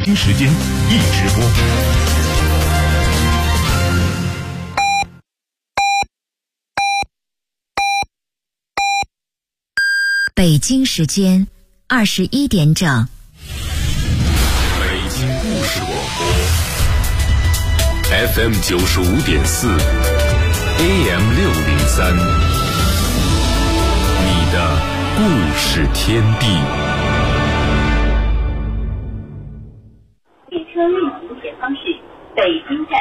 京时间一直播。 北京时间21点整。 北京故事广播 FM 95.4 AM 603，你的故事天地。 列车运行前方是北京站。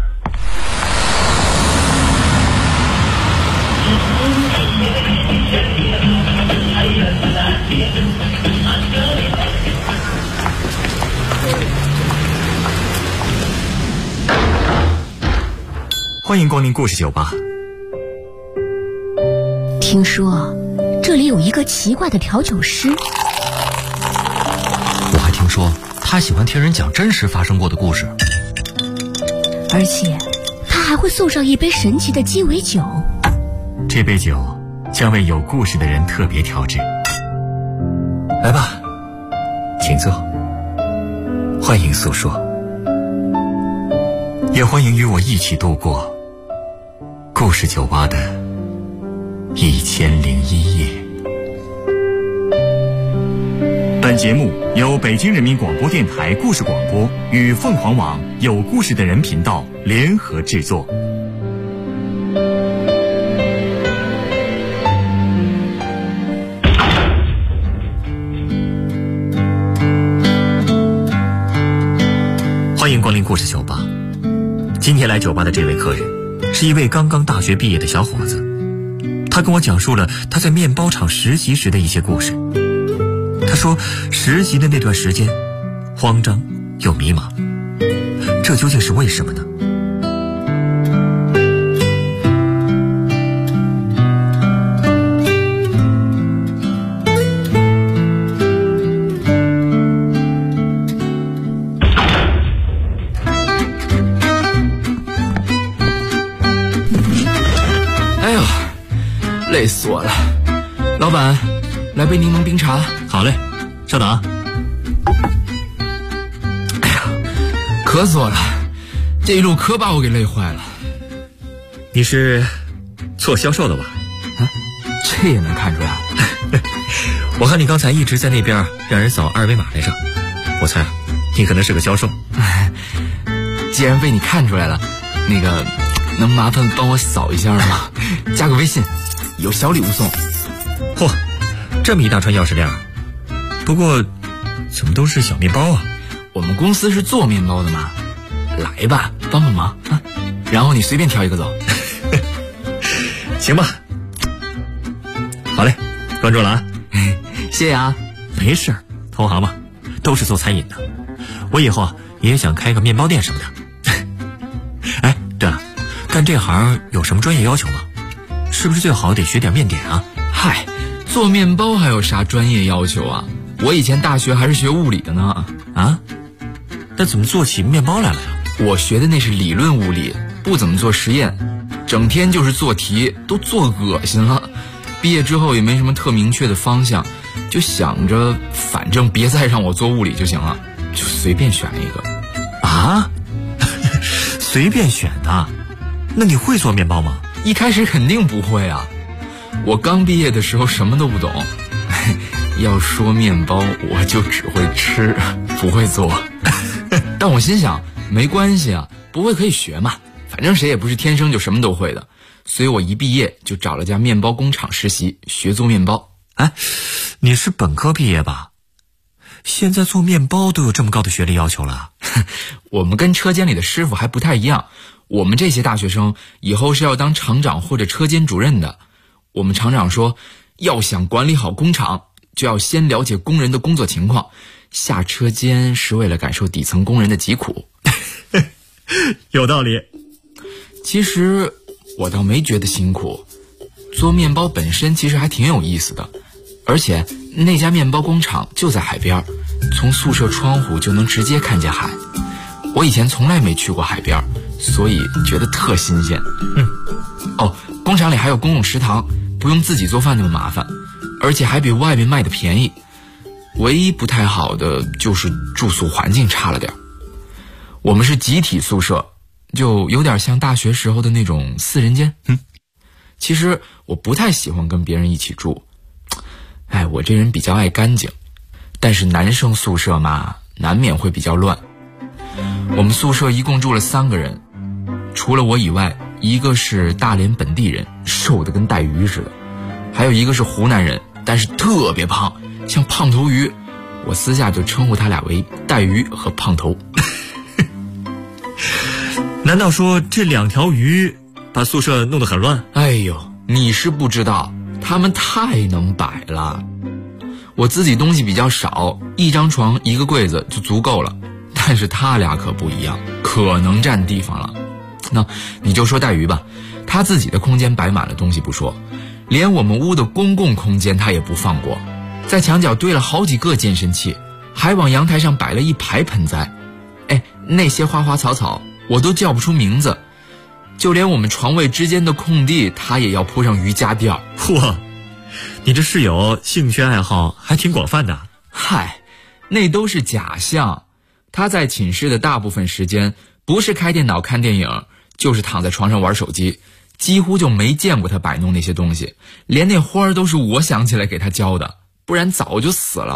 欢迎光临故事酒吧。 听说这里有一个奇怪的调酒师， 我还听说他喜欢听人讲真实发生过的故事， 而且他还会送上一杯神奇的鸡尾酒。 这杯酒将为有故事的人特别调制。来吧，请坐，欢迎诉说，也欢迎与我一起度过故事酒吧的1001夜。本节目由北京人民广播电台故事广播与凤凰网有故事的人频道联合制作。欢迎光临故事酒吧。今天来酒吧的这位客人是一位刚刚大学毕业的小伙子，他跟我讲述了他在面包厂实习时的一些故事。他说实习的那段时间慌张又迷茫，这究竟是为什么呢？ 累死我了，老板，来杯柠檬冰茶。 好嘞，稍等啊。 哎呀，渴死我了，这一路可把我给累坏了。 你是做销售的吧？ 啊，这也能看出来？ 我看你刚才一直在那边让人扫二维码来着，我猜你可能是个销售。 既然被你看出来了，那个能麻烦帮我扫一下吗？加个微信，有小礼物送。 嚯，这么一大串钥匙链，不过怎么都是小面包啊？ 我们公司是做面包的嘛，来吧，帮帮忙啊！然后你随便挑一个走。 行吧，好嘞，关注了啊。 谢谢啊。 没事，同行嘛，都是做餐饮的，我以后也想开个面包店什么的。哎，对了，干这行有什么专业要求吗？是不是最好得学点面点啊？ 嗨，做面包还有啥专业要求啊？我以前大学还是学物理的呢。 啊？那怎么做起面包来了呀？ 我学的那是理论物理，不怎么做实验，整天就是做题，都做恶心了。毕业之后也没什么特明确的方向，就想着反正别再让我做物理就行了，就随便选一个。 啊？随便选的？那你会做面包吗？ 一开始肯定不会啊，我刚毕业的时候什么都不懂。要说面包，我就只会吃，不会做。但我心想，没关系啊，不会可以学嘛，反正谁也不是天生就什么都会的。所以我一毕业就找了家面包工厂实习，学做面包。 哎，你是本科毕业吧？现在做面包都有这么高的学历要求了？ 我们跟车间里的师傅还不太一样，我们这些大学生以后是要当厂长或者车间主任的。我们厂长说，要想管理好工厂，就要先了解工人的工作情况，下车间是为了感受底层工人的疾苦。 有道理。 其实我倒没觉得辛苦，做面包本身其实还挺有意思的，而且那家面包工厂就在海边，从宿舍窗户就能直接看见海。我以前从来没去过海边，所以觉得特新鲜。哦，工厂里还有公共食堂，不用自己做饭那么麻烦，而且还比外面卖的便宜。 唯一不太好的就是住宿环境差了点。我们是集体宿舍，就有点像大学时候的那种4人间。其实我不太喜欢跟别人一起住，我这人比较爱干净，但是男生宿舍嘛，难免会比较乱。我们宿舍一共住了3个人，除了我以外，一个是大连本地人，瘦得跟带鱼似的，还有一个是湖南人，但是特别胖，像胖头鱼。我私下就称呼他俩为带鱼和胖头。 难道说这2条鱼把宿舍弄得很乱？ 哎呦，你是不知道，他们太能摆了。我自己东西比较少，1张床1个柜子就足够了，但是他俩可不一样，可能占地方了。那你就说带鱼吧，他自己的空间摆满了东西不说，连我们屋的公共空间他也不放过，在墙角堆了好几个健身器，还往阳台上摆了一排盆栽。那些花花草草我都叫不出名字，就连我们床位之间的空地他也要铺上瑜伽垫。 哇，你这室友兴趣爱好还挺广泛的。 那都是假象。他在寝室的大部分时间不是开电脑看电影，就是躺在床上玩手机，几乎就没见过他摆弄那些东西，连那花都是我想起来给他浇的，不然早就死了。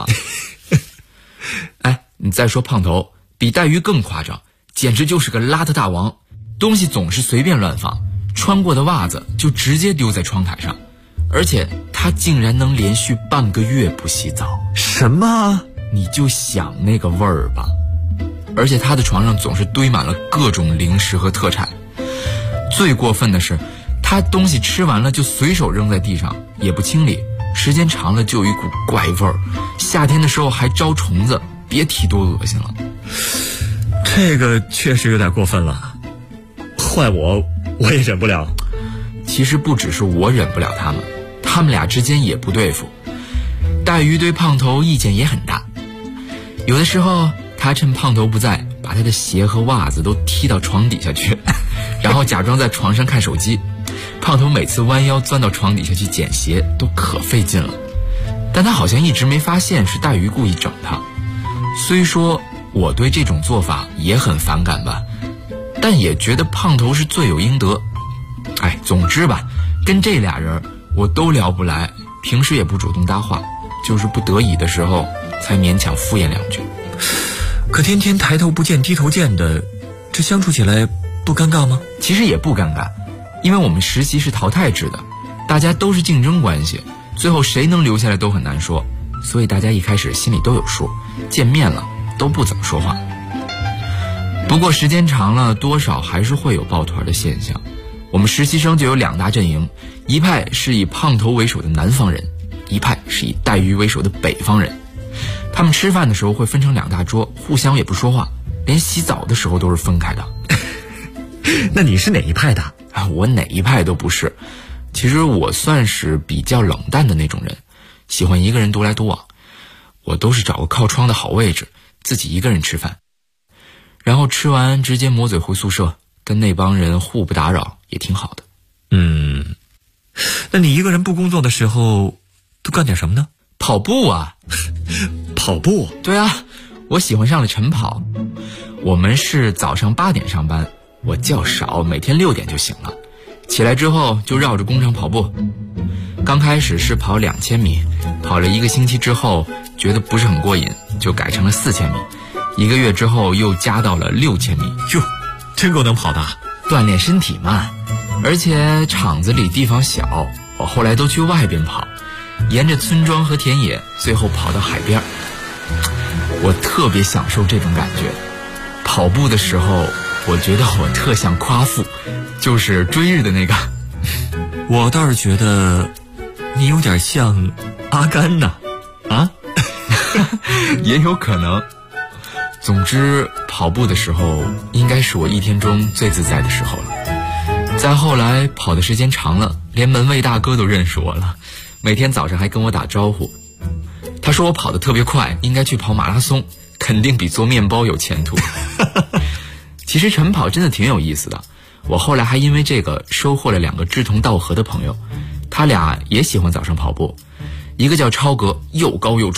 你再说胖头，比带鱼更夸张，简直就是个邋遢大王，东西总是随便乱放，穿过的袜子就直接丢在窗台上，而且他竟然能连续半个月不洗澡。 什么？ 你就想那个味儿吧。而且他的床上总是堆满了各种零食和特产，最过分的是他东西吃完了就随手扔在地上，也不清理，时间长了就有一股怪味儿，夏天的时候还招虫子，别提多恶心了。 这个确实有点过分了，换我也忍不了。 其实不只是我忍不了他们俩之间也不对付。带鱼对胖头意见也很大，有的时候他趁胖头不在，把他的鞋和袜子都踢到床底下去，然后假装在床上看手机。胖头每次弯腰钻到床底下去捡鞋都可费劲了，但他好像一直没发现是带鱼故意整他。虽说我对这种做法也很反感吧，但也觉得胖头是罪有应得。总之吧，跟这俩人我都聊不来，平时也不主动搭话，就是不得已的时候才勉强敷衍2句。 可天天抬头不见低头见的，这相处起来不尴尬吗？ 其实也不尴尬，因为我们实习是淘汰制的，大家都是竞争关系，最后谁能留下来都很难说，所以大家一开始心里都有数，见面了都不怎么说话。不过时间长了，多少还是会有抱团的现象。我们实习生就有2大阵营，一派是以胖头为首的南方人，一派是以带鱼为首的北方人。他们吃饭的时候会分成2大桌，互相也不说话，连洗澡的时候都是分开的。 那你是哪一派的？ 我哪一派都不是，其实我算是比较冷淡的那种人，喜欢一个人独来独往。我都是找个靠窗的好位置，自己一个人吃饭，然后吃完直接抹嘴回宿舍，跟那帮人互不打扰，也挺好的。 那你一个人不工作的时候都干点什么呢？ 跑步啊。 跑步？ 对啊，我喜欢上了晨跑。我们是早上8点上班，我觉少，每天6点就醒了，起来之后就绕着工厂跑步。刚开始是跑2000米，跑了1个星期之后觉得不是很过瘾，就改成了4000米，1个月之后又加到了6000米。 哟，真够能跑的。 锻炼身体嘛，而且厂子里地方小，我后来都去外边跑，沿着村庄和田野，最后跑到海边。我特别享受这种感觉。跑步的时候我觉得我特像夸父，就是追日的那个。 我倒是觉得你有点像阿甘呐。 也有可能。总之跑步的时候应该是我一天中最自在的时候了。再后来跑的时间长了，连门卫大哥都认识我了，每天早上还跟我打招呼。他说我跑得特别快，应该去跑马拉松，肯定比做面包有前途。其实晨跑真的挺有意思的，我后来还因为这个收获了2个志同道合的朋友，他俩也喜欢早上跑步。一个叫超哥，又高又壮，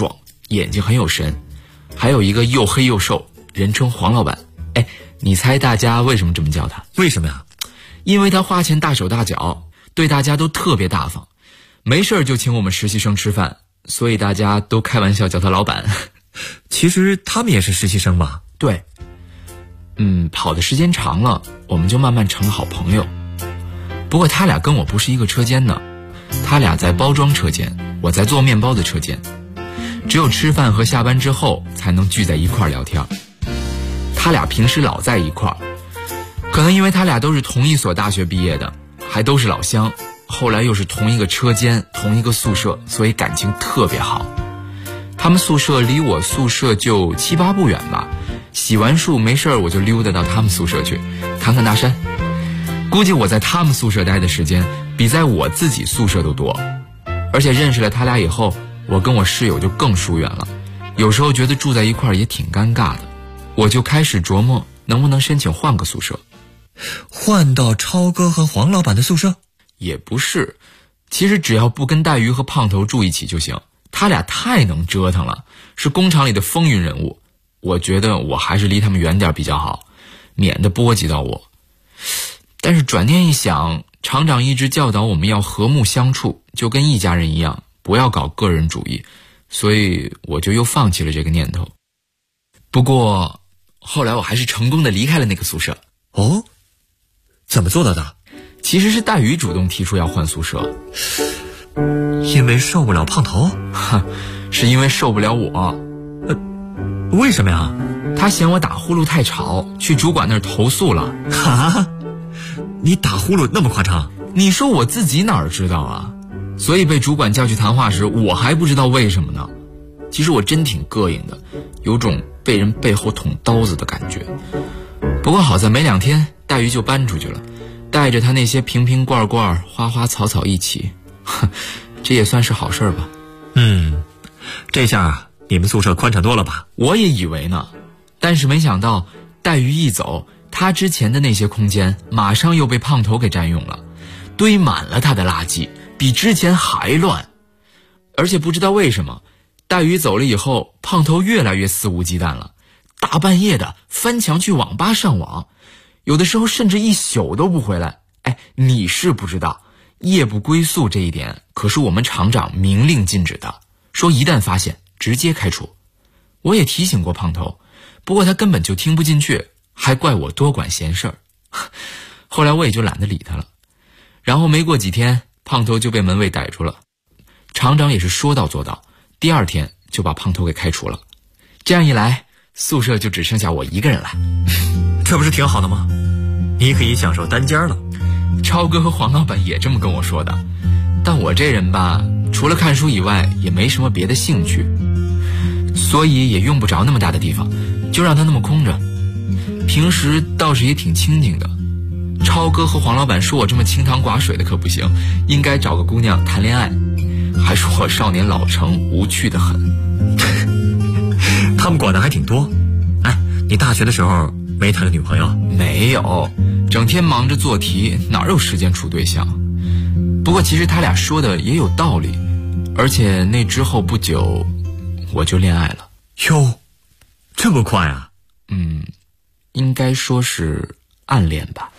眼睛很有神，还有一个又黑又瘦，人称黄老板。哎，你猜大家为什么这么叫他？ 为什么呀？ 因为他花钱大手大脚，对大家都特别大方，没事就请我们实习生吃饭，所以大家都开玩笑叫他老板。 其实他们也是实习生吧？ 对。跑的时间长了，我们就慢慢成了好朋友。不过他俩跟我不是一个车间的，他俩在包装车间，我在做面包的车间，只有吃饭和下班之后才能聚在一块聊天。他俩平时老在一块儿，可能因为他俩都是同一所大学毕业的，还都是老乡，后来又是同一个车间同一个宿舍，所以感情特别好。他们宿舍离我宿舍就7、8步远吧，洗完漱没事我就溜达到他们宿舍去看看大山。估计我在他们宿舍待的时间比在我自己宿舍都多，而且认识了他俩以后，我跟我室友就更疏远了，有时候觉得住在一块儿也挺尴尬的，我就开始琢磨能不能申请换个宿舍。 换到超哥和黄老板的宿舍？ 也不是，其实只要不跟带鱼和胖头住一起就行，他俩太能折腾了，是工厂里的风云人物，我觉得我还是离他们远点比较好，免得波及到我。但是转念一想，厂长一直教导我们要和睦相处，就跟一家人一样，不要搞个人主义，所以我就又放弃了这个念头。不过后来我还是成功的离开了那个宿舍。 哦，怎么做到的？ 其实是大鱼主动提出要换宿舍。 因为受不了胖头？ 是因为受不了我。 为什么呀？ 他嫌我打呼噜太吵，去主管那儿投诉了。 哈？你打呼噜那么夸张？ 你说我自己哪儿知道啊？所以被主管叫去谈话时，我还不知道为什么呢。其实我真挺膈应的，有种被人背后捅刀子的感觉。不过好在没2天，大鱼就搬出去了，带着他那些瓶瓶罐罐、花花草草一起，这也算是好事吧。 这下你们宿舍宽敞多了吧？ 我也以为呢，但是没想到带鱼一走，他之前的那些空间马上又被胖头给占用了，堆满了他的垃圾，比之前还乱。而且不知道为什么，带鱼走了以后，胖头越来越肆无忌惮了，大半夜的翻墙去网吧上网，有的时候甚至一宿都不回来。你是不知道，夜不归宿这一点可是我们厂长明令禁止的，说一旦发现直接开除。我也提醒过胖头，不过他根本就听不进去，还怪我多管闲事儿。后来我也就懒得理他了。然后没过几天，胖头就被门卫逮住了，厂长也是说到做到，第2天就把胖头给开除了。这样一来，宿舍就只剩下我一个人了。 这不是挺好的吗？你可以享受单间了。 超哥和黄老板也这么跟我说的，但我这人吧，除了看书以外也没什么别的兴趣，所以也用不着那么大的地方，就让它那么空着。平时倒是也挺清静的。超哥和黄老板说我这么清汤寡水的可不行，应该找个姑娘谈恋爱，还说我少年老成，无趣的很。 他们管的还挺多。你大学的时候没谈个女朋友？ 没有，整天忙着做题，哪有时间处对象？不过其实他俩说的也有道理，而且那之后不久我就恋爱了。 哟，这么快啊？ 应该说是暗恋吧。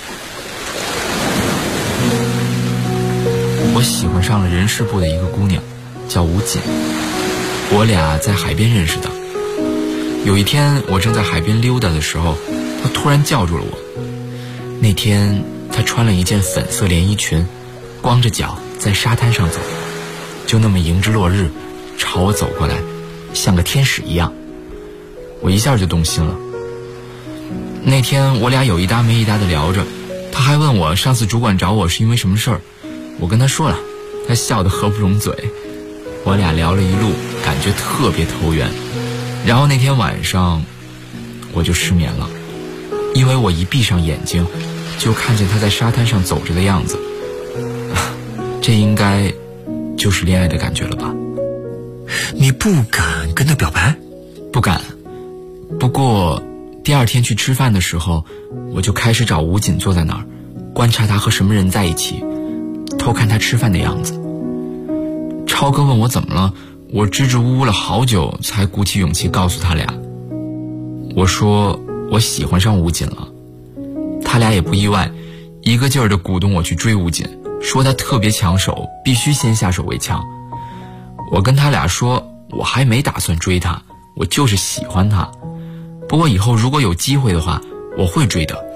我喜欢上了人事部的一个姑娘，叫吴锦，我俩在海边认识的。有一天我正在海边溜达的时候，她突然叫住了我。那天她穿了一件粉色连衣裙，光着脚在沙滩上走，就那么迎着落日朝我走过来，像个天使一样。我一下就动心了。那天我俩有一搭没一搭的聊着，她还问我上次主管找我是因为什么事儿，我跟她说了，她笑得合不拢嘴。我俩聊了一路，感觉特别投缘。然后那天晚上我就失眠了，因为我一闭上眼睛就看见他在沙滩上走着的样子。这应该就是恋爱的感觉了吧？ 你不敢跟他表白？ 不敢。不过第2天去吃饭的时候，我就开始找吴锦坐在那儿，观察他和什么人在一起，偷看他吃饭的样子。超哥问我怎么了， 我支支吾吾了好久才鼓起勇气告诉他俩，我说我喜欢上吴瑾了。他俩也不意外，一个劲儿地鼓动我去追吴瑾，说他特别抢手，必须先下手为强。我跟他俩说我还没打算追他，我就是喜欢他，不过以后如果有机会的话我会追的。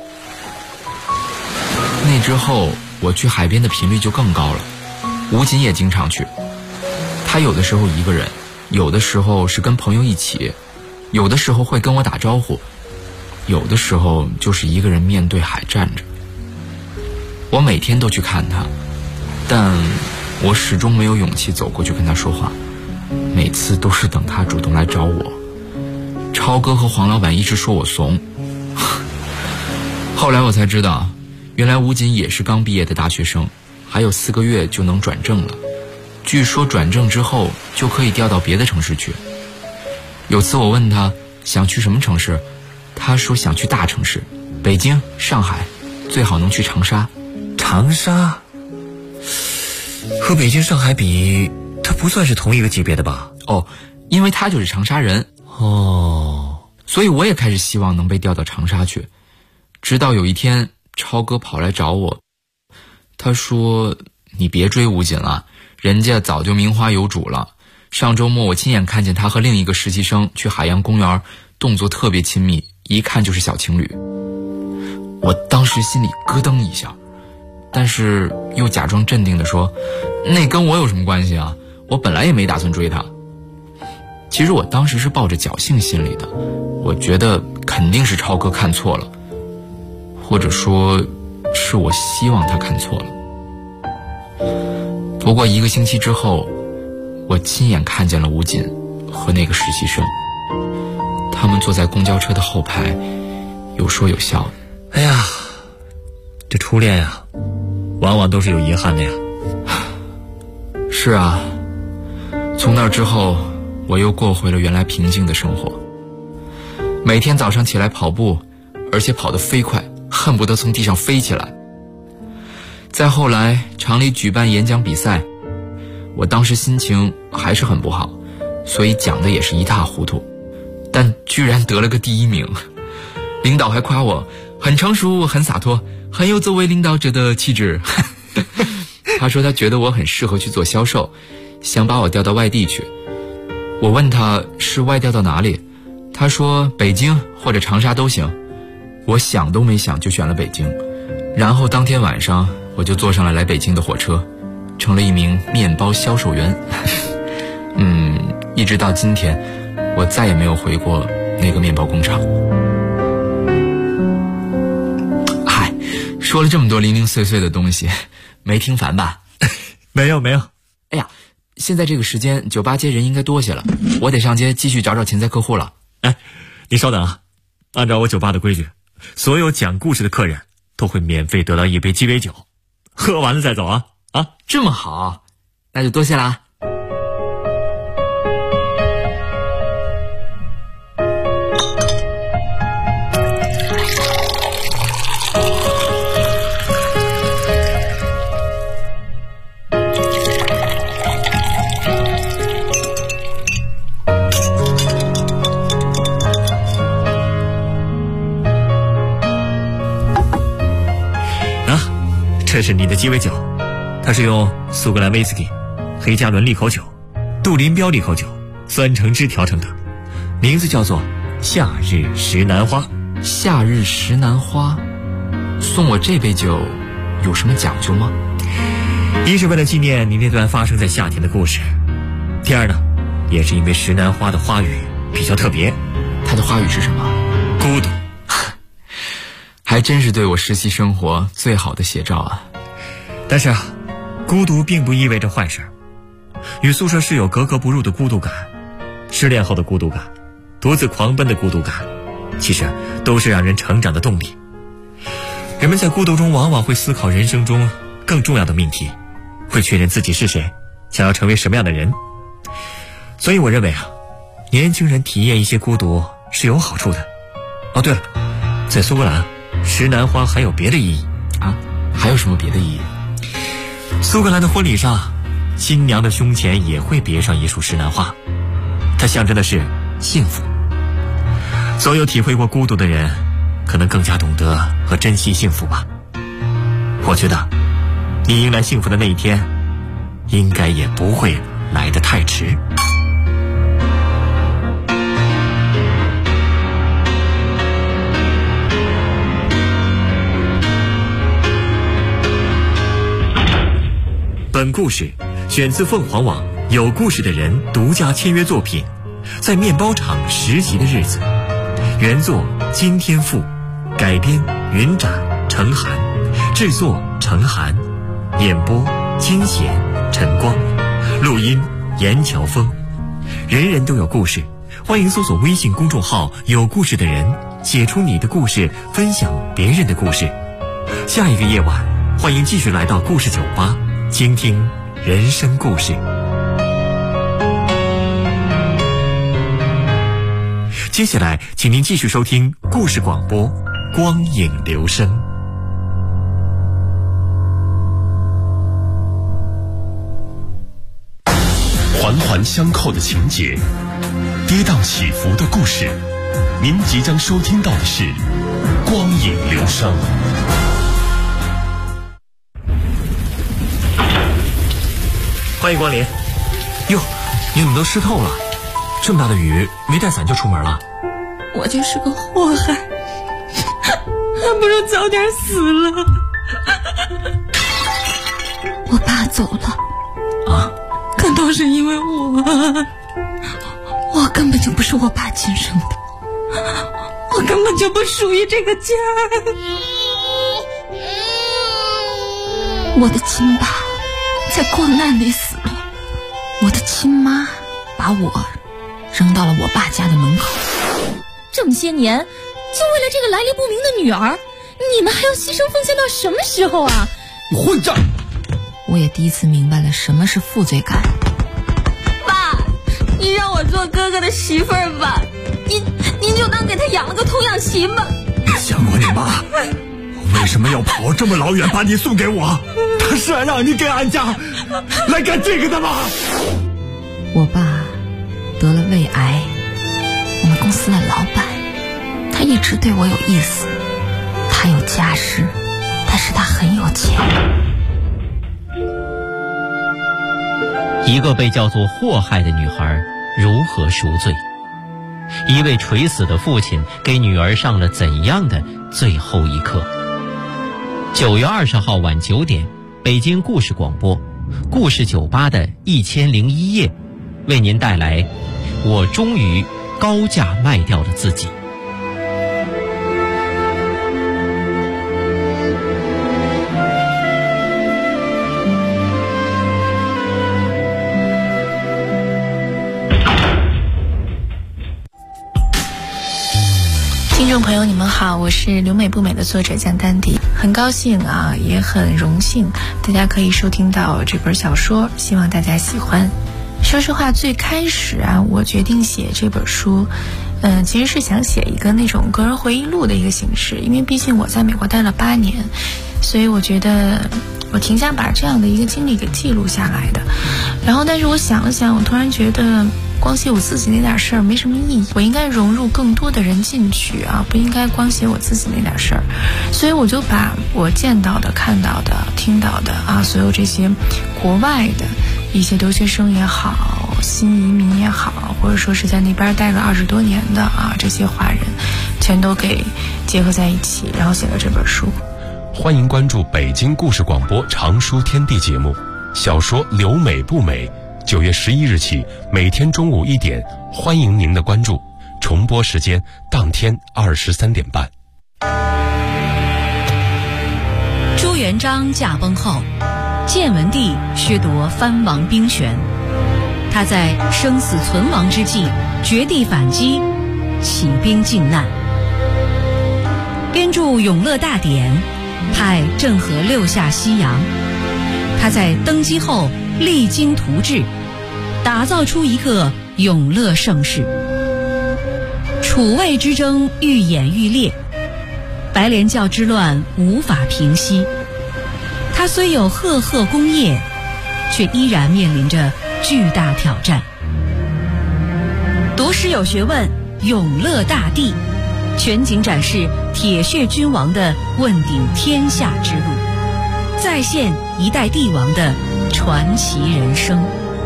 那之后我去海边的频率就更高了，吴瑾也经常去。他有的时候一个人，有的时候是跟朋友一起，有的时候会跟我打招呼，有的时候就是一个人面对海站着。我每天都去看他，但我始终没有勇气走过去跟他说话，每次都是等他主动来找我。超哥和黄老板一直说我怂，后来我才知道，原来吴瑾也是刚毕业的大学生，还有4个月就能转正了。据说转正之后就可以调到别的城市去。有次我问他想去什么城市，他说想去大城市，北京、上海，最好能去长沙。 长沙和北京、上海比，它不算是同一个级别的吧？ 哦，因为他就是长沙人。 哦， 所以我也开始希望能被调到长沙去。直到有一天超哥跑来找我，他说你别追吴瑾了，人家早就名花有主了。上周末我亲眼看见他和另一个实习生去海洋公园，动作特别亲密，一看就是小情侣。我当时心里咯噔一下，但是又假装镇定地说，那跟我有什么关系啊，我本来也没打算追他。其实我当时是抱着侥幸心理的，我觉得肯定是超哥看错了，或者说是我希望他看错了。不过1个星期之后，我亲眼看见了吴瑾和那个实习生，他们坐在公交车的后排，有说有笑的。 哎呀，这初恋呀，往往都是有遗憾的呀。 是啊，从那之后我又过回了原来平静的生活，每天早上起来跑步，而且跑得飞快，恨不得从地上飞起来。再后来厂里举办演讲比赛，我当时心情还是很不好，所以讲的也是一塌糊涂，但居然得了个第1名。领导还夸我很成熟，很洒脱，很有作为领导者的气质。他说他觉得我很适合去做销售，想把我调到外地去。我问他是外调到哪里，他说北京或者长沙都行。我想都没想就选了北京，然后当天晚上我就坐上了来北京的火车，成了一名面包销售员。一直到今天，我再也没有回过那个面包工厂。嗨，说了这么多零零碎碎的东西，没听烦吧？ 没有。 哎呀，现在这个时间酒吧街人应该多些了，我得上街继续找潜在客户了。 哎，你稍等啊，按照我酒吧的规矩，所有讲故事的客人都会免费得到1杯鸡尾酒，喝完了再走啊！ 这么好，那就多谢了啊。 这是你的鸡尾酒，它是用苏格兰威士忌、黑加仑利口酒、杜林标利口酒、酸橙汁调成的，名字叫做夏日石楠花。 夏日石楠花，送我这杯酒有什么讲究吗？ 一是为了纪念你那段发生在夏天的故事，第二呢，也是因为石楠花的花语比较特别。 它的花语是什么？ 孤独。 还真是对我实习生活最好的写照啊。 但是孤独并不意味着坏事。与宿舍室友格格不入的孤独感，失恋后的孤独感，独自狂奔的孤独感，其实都是让人成长的动力。人们在孤独中往往会思考人生中更重要的命题，会确认自己是谁，想要成为什么样的人。所以我认为年轻人体验一些孤独是有好处的。哦对了，在苏格兰，石楠花还有别的意义啊？还有什么别的意义？ 苏格兰的婚礼上， 新娘的胸前也会别上一束石楠花，它象征的是幸福。所有体会过孤独的人，可能更加懂得和珍惜幸福吧。我觉得，你迎来幸福的那一天，应该也不会来得太迟。本故事选自凤凰网有故事的人独家签约作品《在面包厂实习的日子》，原作金天赋，改编云展、程涵，制作程涵，演播金贤、陈光，录音严乔峰。人人都有故事，欢迎搜索微信公众号有故事的人，写出你的故事，分享别人的故事。下一个夜晚，欢迎继续来到故事酒吧，倾听人生故事。接下来请您继续收听故事广播光影留声。 环环相扣的情节，跌宕起伏的故事，您即将收听到的是光影留声。 欢迎光临。哟，你怎么都湿透了？这么大的雨，没带伞就出门了？ 我就是个祸害，还不如早点死了。我爸走了啊， 可都是因为我根本就不是我爸亲生的，我根本就不属于这个家。我的亲爸在光难里死了，我的亲妈把我扔到了我爸家的门口。这么些年，就为了这个来历不明的女儿，你们还要牺牲奉献到什么时候啊？ 混账！ 我也第一次明白了什么是负罪感。爸，你让我做哥哥的媳妇儿吧，您就当给他养了个童养媳吧。 想过你妈为什么要跑这么老远把你送给我？他是让你给俺家来干这个的吗？ 我爸得了胃癌，我们公司的老板，他一直对我有意思，他有家室，但是他很有钱。 一个被叫做祸害的女孩如何赎罪？一位垂死的父亲给女儿上了怎样的最后一课？9月20号晚9点，北京故事广播故事酒吧的1001夜，为您带来我终于高价卖掉了自己。 听众朋友你们好，我是留美不美的作者江丹迪，很高兴啊，也很荣幸大家可以收听到这本小说，希望大家喜欢。说实话，最开始啊，我决定写这本书其实是想写一个那种个人回忆录的一个形式，因为毕竟我在美国待了8年，所以我觉得我挺想把这样的一个经历给记录下来的。然后但是我想了想，我突然觉得光写我自己那点事儿没什么意义，我应该融入更多的人进去啊，不应该光写我自己那点事儿。所以我就把我见到的、看到的、听到的啊，所有这些国外的一些留学生也好，新移民也好，或者说是在那边待了20多年的啊，这些华人全都给结合在一起，然后写了这本书。 欢迎关注北京故事广播长书天地节目，小说留美不美，9月11日起每天中午1点，欢迎您的关注，重播时间当天23点半。 朱元璋驾崩后，建文帝削夺藩王兵权，他在生死存亡之际绝地反击，起兵靖难，编著《永乐大典》，派郑和6下西洋。他在登基后励精图治，打造出一个永乐盛世。楚魏之争愈演愈烈，白莲教之乱无法平息。他虽有赫赫功业， 却依然面临着巨大挑战。读诗有学问，永乐大帝，全景展示铁血君王的问鼎天下之路，再现一代帝王的传奇人生。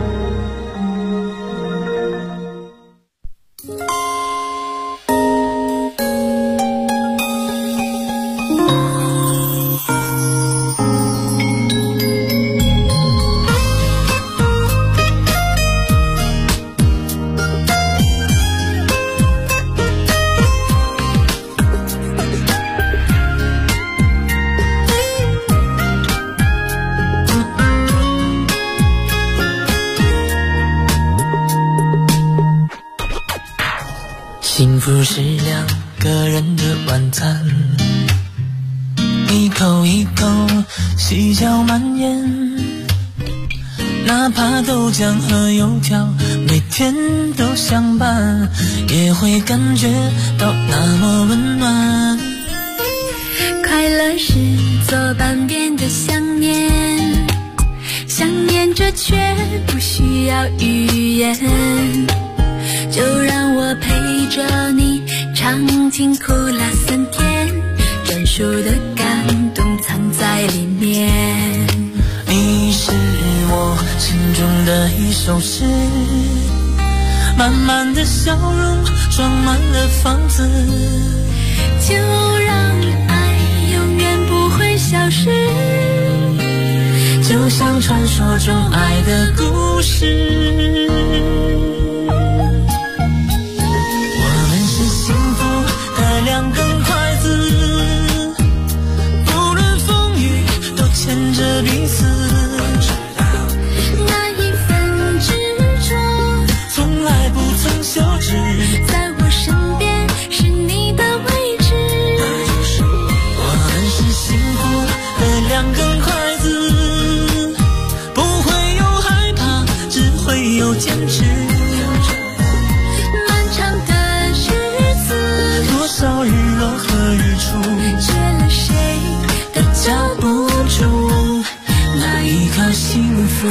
幸福是两个人的晚餐，一口一口细嚼慢咽，哪怕豆浆和油条每天都相伴，也会感觉到那么温暖。 快乐是左半边的想念，想念着却不需要语言，就让我陪着你尝尽苦辣酸甜，专属的感动藏在里面。 你是我心中的一首诗，满满的笑容装满了房子， 就让爱永远不会消失， 就像传说中爱的故事。两根筷子，不论风雨都牵着彼此， 那一份执着从来不曾休止， 在我身边是你的位置。 我们是幸福的两根筷子，不会有害怕，只会有坚持。多少日落和日出， 缺了谁都交不住那一刻幸福。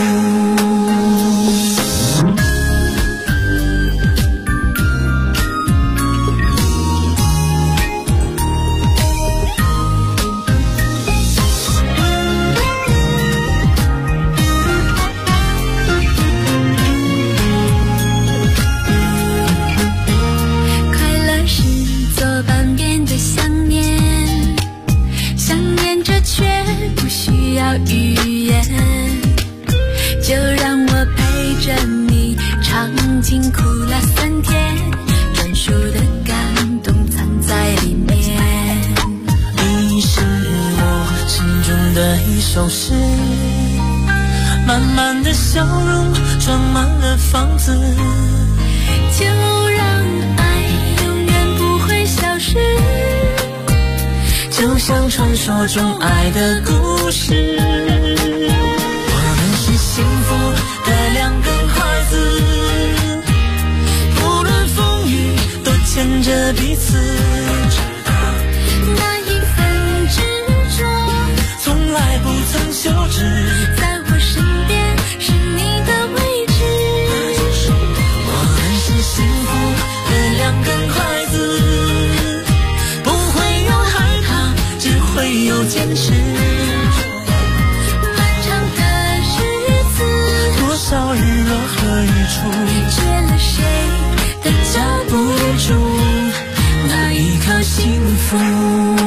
语言，就让我陪着你尝尽苦辣酸甜，专属的感动藏在里面。 你是我心中的一首诗，满满的笑容装满了房子， 就让爱永远不会消失， 就像传说中爱的故事。我们是幸福的两根筷子，不论风雨都牵着彼此， 那一份执着从来不曾休止， 在我身边是你的位置。 我们是幸福的两根筷子，会有坚持， 漫长的日子， 多少日落和日出， 缺了谁都交不住那一刻幸福。